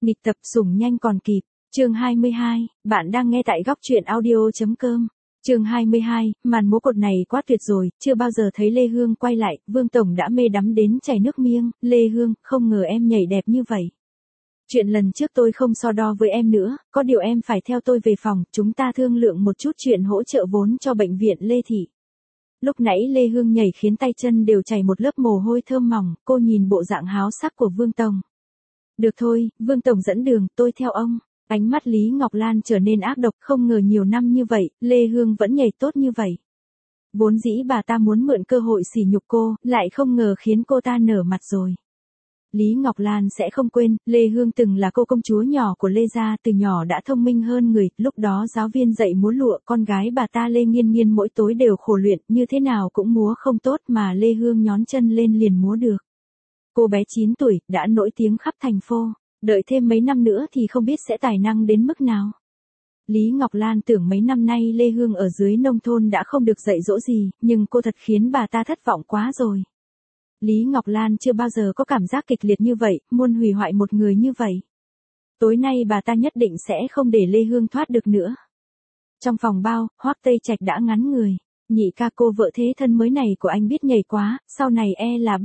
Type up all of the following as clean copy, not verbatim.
Nghịch tập sủng nhanh còn kịp. Chương 22, bạn đang nghe tại góc truyện audio.com. Chương 22, màn múa cột này quá tuyệt rồi, chưa bao giờ thấy Lê Hương quay lại, Vương Tổng đã mê đắm đến chảy nước miếng. Lê Hương, không ngờ em nhảy đẹp như vậy. Chuyện lần trước tôi không so đo với em nữa, có điều em phải theo tôi về phòng, chúng ta thương lượng một chút chuyện hỗ trợ vốn cho bệnh viện Lê Thị. Lúc nãy Lê Hương nhảy khiến tay chân đều chảy một lớp mồ hôi thơm mỏng, cô nhìn bộ dạng háo sắc của Vương Tổng. Được thôi, Vương Tổng dẫn đường, tôi theo ông. Ánh mắt Lý Ngọc Lan trở nên ác độc, không ngờ nhiều năm như vậy, Lê Hương vẫn nhảy tốt như vậy. Vốn dĩ bà ta muốn mượn cơ hội sỉ nhục cô, lại không ngờ khiến cô ta nở mặt rồi. Lý Ngọc Lan sẽ không quên, Lê Hương từng là cô công chúa nhỏ của Lê gia, từ nhỏ đã thông minh hơn người, lúc đó giáo viên dạy múa lụa, con gái bà ta Lê Nghiên Nghiên mỗi tối đều khổ luyện, như thế nào cũng múa không tốt mà Lê Hương nhón chân lên liền múa được. Cô bé 9 tuổi, đã nổi tiếng khắp thành phố, đợi thêm mấy năm nữa thì không biết sẽ tài năng đến mức nào. Lý Ngọc Lan tưởng mấy năm nay Lê Hương ở dưới nông thôn đã không được dạy dỗ gì, nhưng cô thật khiến bà ta thất vọng quá rồi. Lý Ngọc Lan chưa bao giờ có cảm giác kịch liệt như vậy, muốn hủy hoại một người như vậy. Tối nay bà ta nhất định sẽ không để Lê Hương thoát được nữa. Trong phòng bao, Hoắc Tây Trạch đã ngắn người. Nhị ca, cô vợ thế thân mới này của anh biết nhảy quá, sau này là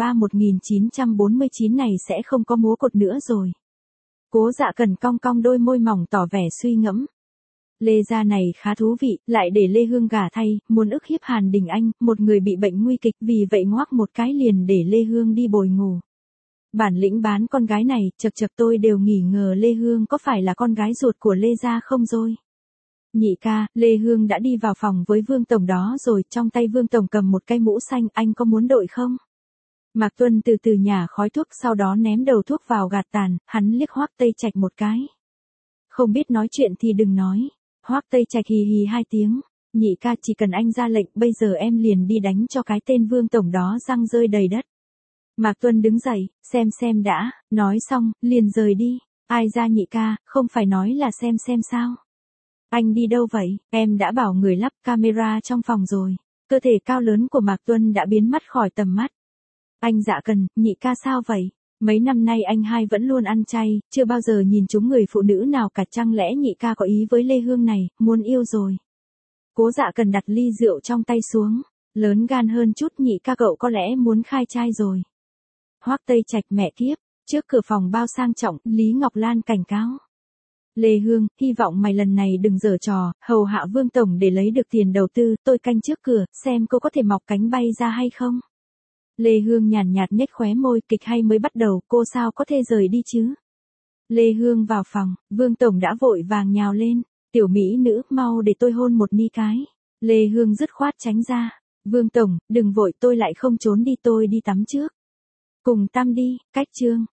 1949 này sẽ không có múa cột nữa rồi. Cố Dạ Cần cong cong đôi môi mỏng tỏ vẻ suy ngẫm. Lê gia này khá thú vị, lại để Lê Hương gả thay, muốn ức hiếp Hàn Đình Anh, một người bị bệnh nguy kịch, vì vậy ngoác một cái liền để Lê Hương đi bồi ngủ. Bản lĩnh bán con gái này, chật tôi đều nghi ngờ Lê Hương có phải là con gái ruột của Lê gia không rồi. Nhị ca, Lê Hương đã đi vào phòng với Vương Tổng đó rồi, trong tay Vương Tổng cầm một cái mũ xanh, anh có muốn đội không? Mạc Tuân từ từ nhả khói thuốc, sau đó ném đầu thuốc vào gạt tàn, hắn liếc Hoắc Tây Trạch một cái. Không biết nói chuyện thì đừng nói. Hoắc Tây Trạch hì hì hai tiếng. Nhị ca, chỉ cần anh ra lệnh, bây giờ em liền đi đánh cho cái tên Vương Tổng đó răng rơi đầy đất. Mạc Tuân đứng dậy, xem đã, nói xong, liền rời đi. Ai ra nhị ca, không phải nói là xem sao. Anh đi đâu vậy? Em đã bảo người lắp camera trong phòng rồi. Cơ thể cao lớn của Mạc Tuân đã biến mất khỏi tầm mắt. Anh Dạ Cần, nhị ca sao vậy? Mấy năm nay anh hai vẫn luôn ăn chay, chưa bao giờ nhìn trúng người phụ nữ nào cả, chăng lẽ nhị ca có ý với Lê Hương này, muốn yêu rồi. Cố Dạ Cần đặt ly rượu trong tay xuống, lớn gan hơn chút, nhị ca cậu có lẽ muốn khai trai rồi. Hoắc Tây Trạch, mẹ kiếp, trước cửa phòng bao sang trọng, Lý Ngọc Lan cảnh cáo. Lê Hương, hy vọng mày lần này đừng giở trò, hầu hạ Vương Tổng để lấy được tiền đầu tư, tôi canh trước cửa, xem cô có thể mọc cánh bay ra hay không. Lê Hương nhàn nhạt nhếch khóe môi, kịch hay mới bắt đầu, cô sao có thể rời đi chứ. Lê Hương vào phòng, Vương Tổng đã vội vàng nhào lên, tiểu mỹ nữ, mau để tôi hôn một ni cái. Lê Hương dứt khoát tránh ra. Vương Tổng, đừng vội, tôi lại không trốn đi, tôi đi tắm trước. Cùng tắm đi, cách chương.